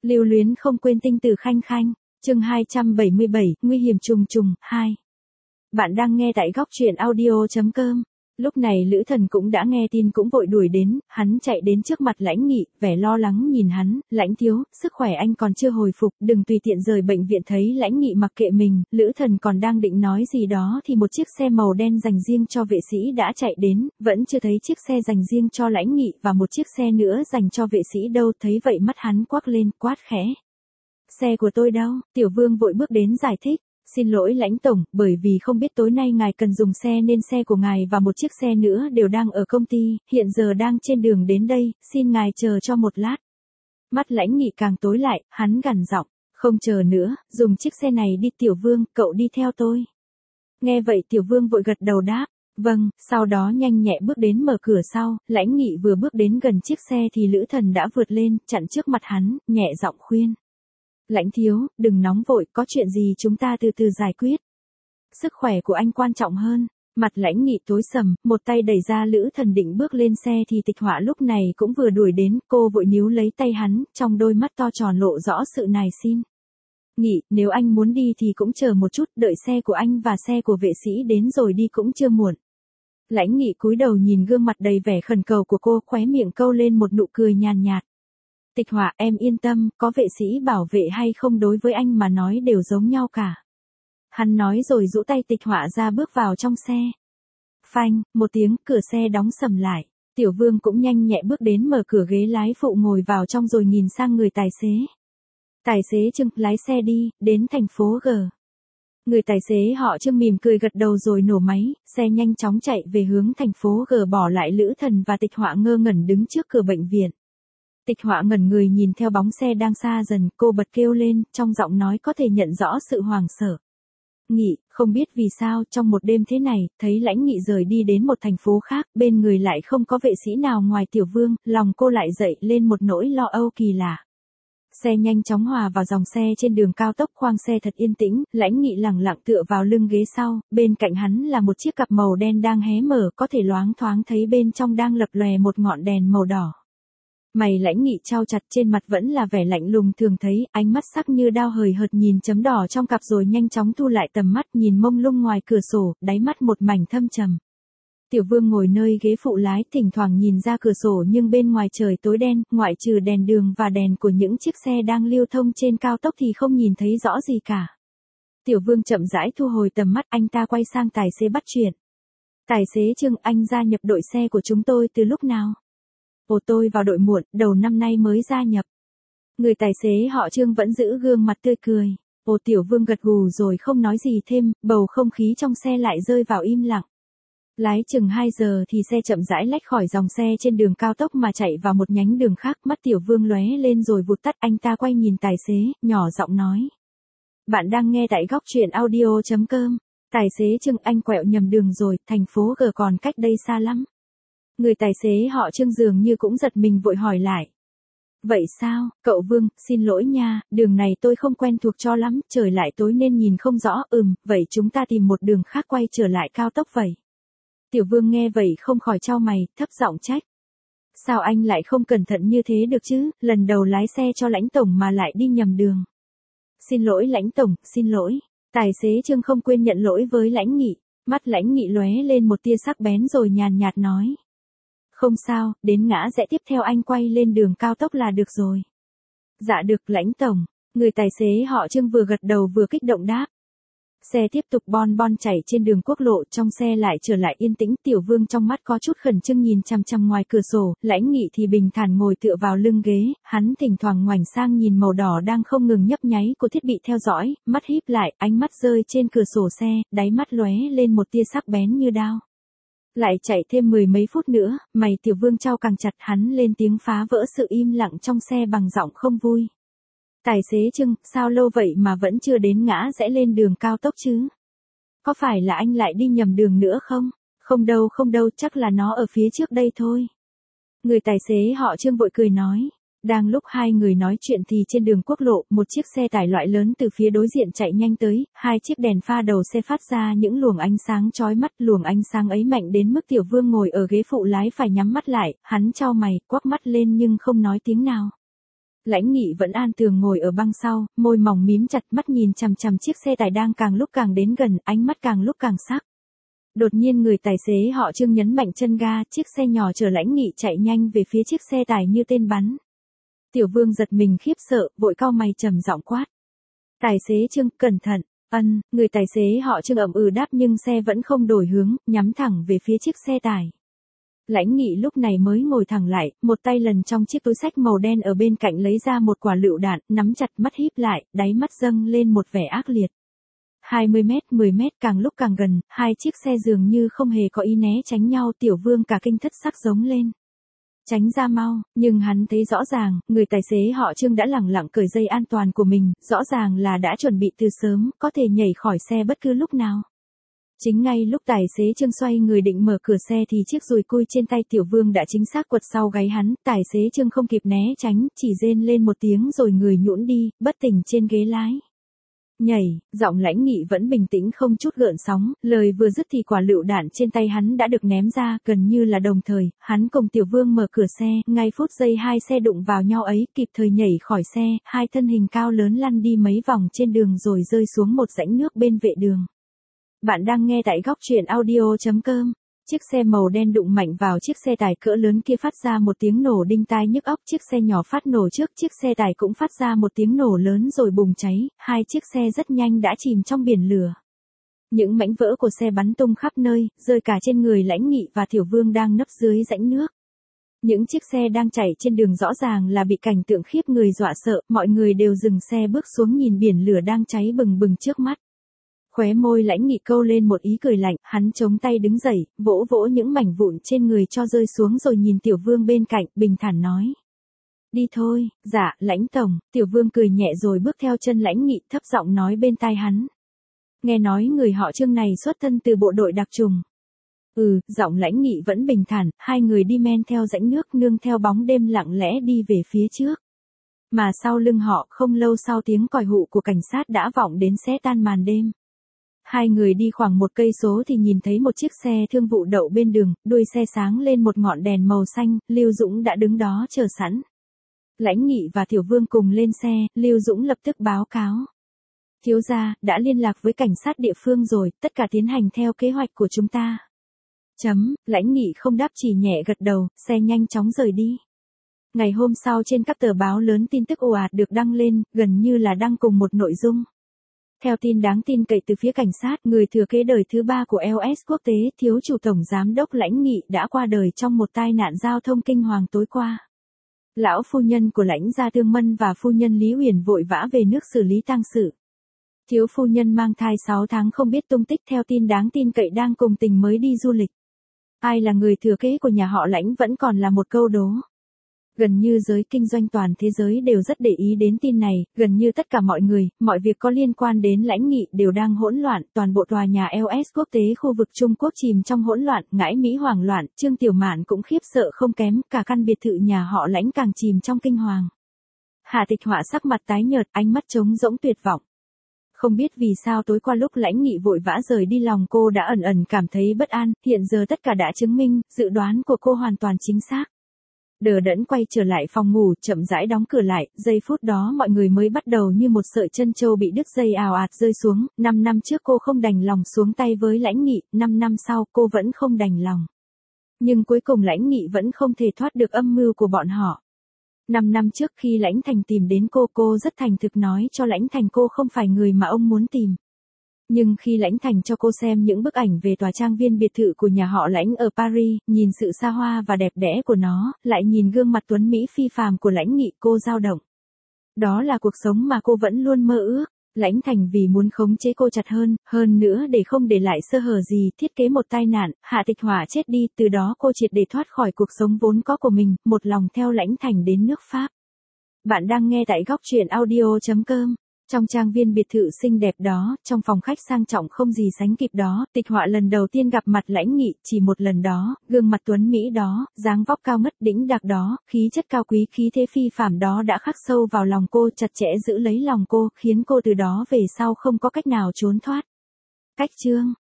Lưu luyến không quên tinh tử khanh khanh, chương 277, nguy hiểm trùng trùng, 2. Bạn đang nghe tại góc truyện audio.com. Lúc này Lữ Thần cũng đã nghe tin cũng vội đuổi đến, hắn chạy đến trước mặt Lãnh Nghị, vẻ lo lắng nhìn hắn, Lãnh thiếu, sức khỏe anh còn chưa hồi phục, đừng tùy tiện rời bệnh viện. Thấy Lãnh Nghị mặc kệ mình, Lữ Thần còn đang định nói gì đó thì một chiếc xe màu đen dành riêng cho vệ sĩ đã chạy đến, vẫn chưa thấy chiếc xe dành riêng cho Lãnh Nghị và một chiếc xe nữa dành cho vệ sĩ đâu, thấy vậy mắt hắn quắc lên, quát khẽ. Xe của tôi đâu? Tiểu Vương vội bước đến giải thích. Xin lỗi Lãnh tổng, bởi vì không biết tối nay ngài cần dùng xe nên xe của ngài và một chiếc xe nữa đều đang ở công ty, hiện giờ đang trên đường đến đây, xin ngài chờ cho một lát. Mắt Lãnh Nghị càng tối lại, hắn gằn giọng, không chờ nữa, dùng chiếc xe này đi Tiểu Vương, cậu đi theo tôi. Nghe vậy Tiểu Vương vội gật đầu đáp, vâng, sau đó nhanh nhẹ bước đến mở cửa sau, Lãnh Nghị vừa bước đến gần chiếc xe thì Lữ Thần đã vượt lên, chặn trước mặt hắn, nhẹ giọng khuyên. Lãnh thiếu, đừng nóng vội, có chuyện gì chúng ta từ từ giải quyết. Sức khỏe của anh quan trọng hơn. Mặt Lãnh Nghị tối sầm, một tay đẩy ra Lữ Thần định bước lên xe thì Tịch Họa lúc này cũng vừa đuổi đến, cô vội níu lấy tay hắn, trong đôi mắt to tròn lộ rõ sự nài xin. Nghị, nếu anh muốn đi thì cũng chờ một chút, đợi xe của anh và xe của vệ sĩ đến rồi đi cũng chưa muộn. Lãnh Nghị cúi đầu nhìn gương mặt đầy vẻ khẩn cầu của cô, khóe miệng câu lên một nụ cười nhàn nhạt. Tịch Họa, em yên tâm, có vệ sĩ bảo vệ hay không đối với anh mà nói đều giống nhau cả. Hắn nói rồi giũ tay Tịch Họa ra bước vào trong xe. Phanh, một tiếng, cửa xe đóng sầm lại. Tiểu Vương cũng nhanh nhẹ bước đến mở cửa ghế lái phụ ngồi vào trong rồi nhìn sang người tài xế. Tài xế Trương, lái xe đi, đến thành phố G. Người tài xế họ Trương mỉm cười gật đầu rồi nổ máy, xe nhanh chóng chạy về hướng thành phố G, bỏ lại Lữ Thần và Tịch Họa ngơ ngẩn đứng trước cửa bệnh viện. Tịch Họa ngẩn người nhìn theo bóng xe đang xa dần, cô bật kêu lên, trong giọng nói có thể nhận rõ sự hoảng sợ. Nghị, không biết vì sao, trong một đêm thế này, thấy Lãnh Nghị rời đi đến một thành phố khác, bên người lại không có vệ sĩ nào ngoài Tiểu Vương, lòng cô lại dậy lên một nỗi lo âu kỳ lạ. Xe nhanh chóng hòa vào dòng xe trên đường cao tốc, khoang xe thật yên tĩnh, Lãnh Nghị lẳng lặng tựa vào lưng ghế sau, bên cạnh hắn là một chiếc cặp màu đen đang hé mở, có thể loáng thoáng thấy bên trong đang lập lòe một ngọn đèn màu đỏ. Mày Lãnh Nghị chau chặt, trên mặt vẫn là vẻ lạnh lùng thường thấy, ánh mắt sắc như đao hời hợt nhìn chấm đỏ trong cặp rồi nhanh chóng thu lại tầm mắt, nhìn mông lung ngoài cửa sổ, đáy mắt một mảnh thâm trầm. Tiểu Vương ngồi nơi ghế phụ lái, thỉnh thoảng nhìn ra cửa sổ nhưng bên ngoài trời tối đen, ngoại trừ đèn đường và đèn của những chiếc xe đang lưu thông trên cao tốc thì không nhìn thấy rõ gì cả. Tiểu Vương chậm rãi thu hồi tầm mắt, anh ta quay sang tài xế bắt chuyện. Tài xế Trương, anh gia nhập đội xe của chúng tôi từ lúc nào? Ồ, tôi vào đội muộn, đầu năm nay mới gia nhập. Người tài xế họ Trương vẫn giữ gương mặt tươi cười. Ồ, Tiểu Vương gật gù rồi không nói gì thêm, bầu không khí trong xe lại rơi vào im lặng. Lái chừng 2 giờ thì xe chậm rãi lách khỏi dòng xe trên đường cao tốc mà chạy vào một nhánh đường khác, mắt Tiểu Vương lóe lên rồi vụt tắt, anh ta quay nhìn tài xế, nhỏ giọng nói. Bạn đang nghe tại góc truyện audio.com. Tài xế Trương, anh quẹo nhầm đường rồi, thành phố G còn cách đây xa lắm. Người tài xế họ Trương dường như cũng giật mình vội hỏi lại. Vậy sao, cậu Vương, xin lỗi nha, đường này tôi không quen thuộc cho lắm, trời lại tối nên nhìn không rõ, vậy chúng ta tìm một đường khác quay trở lại cao tốc vậy. Tiểu Vương nghe vậy không khỏi chau mày, thấp giọng trách. Sao anh lại không cẩn thận như thế được chứ, lần đầu lái xe cho Lãnh tổng mà lại đi nhầm đường. Xin lỗi Lãnh tổng, xin lỗi. Tài xế Trương không quên nhận lỗi với Lãnh Nghị, mắt Lãnh Nghị lóe lên một tia sắc bén rồi nhàn nhạt nói. Không sao, đến ngã rẽ tiếp theo anh quay lên đường cao tốc là được rồi. Dạ được Lãnh tổng, người tài xế họ Trương vừa gật đầu vừa kích động đáp. Xe tiếp tục bon bon chạy trên đường quốc lộ, trong xe lại trở lại yên tĩnh. Tiểu Vương trong mắt có chút khẩn trương nhìn chằm chằm ngoài cửa sổ, Lãnh Nghị thì bình thản ngồi tựa vào lưng ghế, hắn thỉnh thoảng ngoảnh sang nhìn màu đỏ đang không ngừng nhấp nháy của thiết bị theo dõi, mắt híp lại, ánh mắt rơi trên cửa sổ xe, đáy mắt lóe lên một tia sắc bén như đao. Lại chạy thêm 10 mấy phút nữa, mày Tiểu Vương chau càng chặt, hắn lên tiếng phá vỡ sự im lặng trong xe bằng giọng không vui. Tài xế Trương, sao lâu vậy mà vẫn chưa đến ngã rẽ lên đường cao tốc chứ? Có phải là anh lại đi nhầm đường nữa không? Không đâu, chắc là nó ở phía trước đây thôi. Người tài xế họ Trương vội cười nói. Đang lúc hai người nói chuyện thì trên đường quốc lộ, một chiếc xe tải loại lớn từ phía đối diện chạy nhanh tới, hai chiếc đèn pha đầu xe phát ra những luồng ánh sáng chói mắt, luồng ánh sáng ấy mạnh đến mức Tiểu Vương ngồi ở ghế phụ lái phải nhắm mắt lại, hắn chau mày, quắc mắt lên nhưng không nói tiếng nào. Lãnh Nghị vẫn an tường ngồi ở băng sau, môi mỏng mím chặt, mắt nhìn chằm chằm chiếc xe tải đang càng lúc càng đến gần, ánh mắt càng lúc càng sắc. Đột nhiên người tài xế họ Trương nhấn mạnh chân ga, chiếc xe nhỏ chở Lãnh Nghị chạy nhanh về phía chiếc xe tải như tên bắn. Tiểu Vương giật mình khiếp sợ, vội cau mày trầm giọng quát. Tài xế Trương, cẩn thận. Người tài xế họ Trương ậm ừ đáp nhưng xe vẫn không đổi hướng, nhắm thẳng về phía chiếc xe tải. Lãnh Nghị lúc này mới ngồi thẳng lại, một tay lần trong chiếc túi xách màu đen ở bên cạnh lấy ra một quả lựu đạn, nắm chặt, mắt híp lại, đáy mắt dâng lên một vẻ ác liệt. 20 mét, 10 mét càng lúc càng gần, hai chiếc xe dường như không hề có ý né tránh nhau, Tiểu Vương cả kinh thất sắc giống lên. Tránh ra mau, nhưng hắn thấy rõ ràng, người tài xế họ Trương đã lẳng lặng cởi dây an toàn của mình, rõ ràng là đã chuẩn bị từ sớm, có thể nhảy khỏi xe bất cứ lúc nào. Chính ngay lúc tài xế Trương xoay người định mở cửa xe thì chiếc dùi cui trên tay Tiểu Vương đã chính xác quật sau gáy hắn, tài xế Trương không kịp né tránh, chỉ rên lên một tiếng rồi người nhũn đi, bất tỉnh trên ghế lái. Nhảy, giọng Lãnh Nghị vẫn bình tĩnh không chút gợn sóng, lời vừa dứt thì quả lựu đạn trên tay hắn đã được ném ra, gần như là đồng thời, hắn cùng Tiểu Vương mở cửa xe, ngay phút giây hai xe đụng vào nhau ấy, kịp thời nhảy khỏi xe, hai thân hình cao lớn lăn đi mấy vòng trên đường rồi rơi xuống một rãnh nước bên vệ đường. Bạn đang nghe tại góc truyện audio.com. Chiếc xe màu đen đụng mạnh vào chiếc xe tải cỡ lớn kia phát ra một tiếng nổ đinh tai nhức óc, chiếc xe nhỏ phát nổ trước, chiếc xe tải cũng phát ra một tiếng nổ lớn rồi bùng cháy, hai chiếc xe rất nhanh đã chìm trong biển lửa. Những mảnh vỡ của xe bắn tung khắp nơi, rơi cả trên người Lãnh Nghị và Tiểu Vương đang nấp dưới rãnh nước. Những chiếc xe đang chạy trên đường rõ ràng là bị cảnh tượng khiếp người dọa sợ, mọi người đều dừng xe bước xuống nhìn biển lửa đang cháy bừng bừng trước mắt. Khóe môi Lãnh Nghị câu lên một ý cười lạnh, hắn chống tay đứng dậy, vỗ vỗ những mảnh vụn trên người cho rơi xuống rồi nhìn Tiểu Vương bên cạnh, bình thản nói. Đi thôi, dạ, Lãnh Tổng, Tiểu Vương cười nhẹ rồi bước theo chân Lãnh Nghị, thấp giọng nói bên tai hắn. Nghe nói người họ Trương này xuất thân từ bộ đội đặc trùng. Giọng Lãnh Nghị vẫn bình thản, hai người đi men theo rãnh nước nương theo bóng đêm lặng lẽ đi về phía trước. Mà sau lưng họ không lâu sau tiếng còi hụ của cảnh sát đã vọng đến xé tan màn đêm. Hai người đi khoảng 1 cây số thì nhìn thấy một chiếc xe thương vụ đậu bên đường, đuôi xe sáng lên một ngọn đèn màu xanh, Lưu Dũng đã đứng đó chờ sẵn. Lãnh Nghị và Tiểu Vương cùng lên xe, Lưu Dũng lập tức báo cáo. Thiếu gia, đã liên lạc với cảnh sát địa phương rồi, tất cả tiến hành theo kế hoạch của chúng ta. Lãnh Nghị không đáp chỉ nhẹ gật đầu, xe nhanh chóng rời đi. Ngày hôm sau trên các tờ báo lớn tin tức ồ ạt được đăng lên, gần như là đăng cùng một nội dung. Theo tin đáng tin cậy từ phía cảnh sát, người thừa kế đời thứ 3 của LS Quốc tế, thiếu chủ tổng giám đốc Lãnh Nghị đã qua đời trong một tai nạn giao thông kinh hoàng tối qua. Lão phu nhân của Lãnh gia Tương Mân và phu nhân Lý Huyền vội vã về nước xử lý tang sự. Thiếu phu nhân mang thai 6 tháng không biết tung tích, theo tin đáng tin cậy đang cùng tình mới đi du lịch. Ai là người thừa kế của nhà họ Lãnh vẫn còn là một câu đố. Gần như giới kinh doanh toàn thế giới đều rất để ý đến tin này, gần như tất cả mọi người, mọi việc có liên quan đến Lãnh Nghị đều đang hỗn loạn, toàn bộ tòa nhà LS Quốc tế khu vực Trung Quốc chìm trong hỗn loạn, Ngãi Mỹ hoảng loạn, Trương Tiểu Mạn cũng khiếp sợ không kém, cả căn biệt thự nhà họ Lãnh càng chìm trong kinh hoàng. Hà Tịch Họa sắc mặt tái nhợt, ánh mắt trống rỗng tuyệt vọng. Không biết vì sao tối qua lúc Lãnh Nghị vội vã rời đi lòng cô đã ẩn ẩn cảm thấy bất an, hiện giờ tất cả đã chứng minh, dự đoán của cô hoàn toàn chính xác. Đờ đẫn quay trở lại phòng ngủ, chậm rãi đóng cửa lại, giây phút đó mọi người mới bắt đầu như một sợi chân châu bị đứt dây ào ạt rơi xuống, 5 năm trước cô không đành lòng xuống tay với Lãnh Nghị, 5 năm sau cô vẫn không đành lòng. Nhưng cuối cùng Lãnh Nghị vẫn không thể thoát được âm mưu của bọn họ. 5 năm trước khi Lãnh Thành tìm đến cô rất thành thực nói cho Lãnh Thành cô không phải người mà ông muốn tìm. Nhưng khi Lãnh Thành cho cô xem những bức ảnh về tòa trang viên biệt thự của nhà họ Lãnh ở Paris, nhìn sự xa hoa và đẹp đẽ của nó, lại nhìn gương mặt tuấn Mỹ phi phàm của Lãnh Nghị, cô dao động. Đó là cuộc sống mà cô vẫn luôn mơ ước. Lãnh Thành vì muốn khống chế cô chặt hơn nữa để không để lại sơ hở gì, thiết kế một tai nạn, Hạ Tịch Họa chết đi, từ đó cô triệt để thoát khỏi cuộc sống vốn có của mình, một lòng theo Lãnh Thành đến nước Pháp. Bạn đang nghe tại góc truyện audio.com. Trong trang viên biệt thự xinh đẹp đó, trong phòng khách sang trọng không gì sánh kịp đó, Tịch Họa lần đầu tiên gặp mặt Lãnh Nghị, chỉ một lần đó, gương mặt tuấn Mỹ đó, dáng vóc cao ngất đĩnh đạc đó, khí chất cao quý khí thế phi phàm đó đã khắc sâu vào lòng cô, chặt chẽ giữ lấy lòng cô, khiến cô từ đó về sau không có cách nào trốn thoát. Cách chương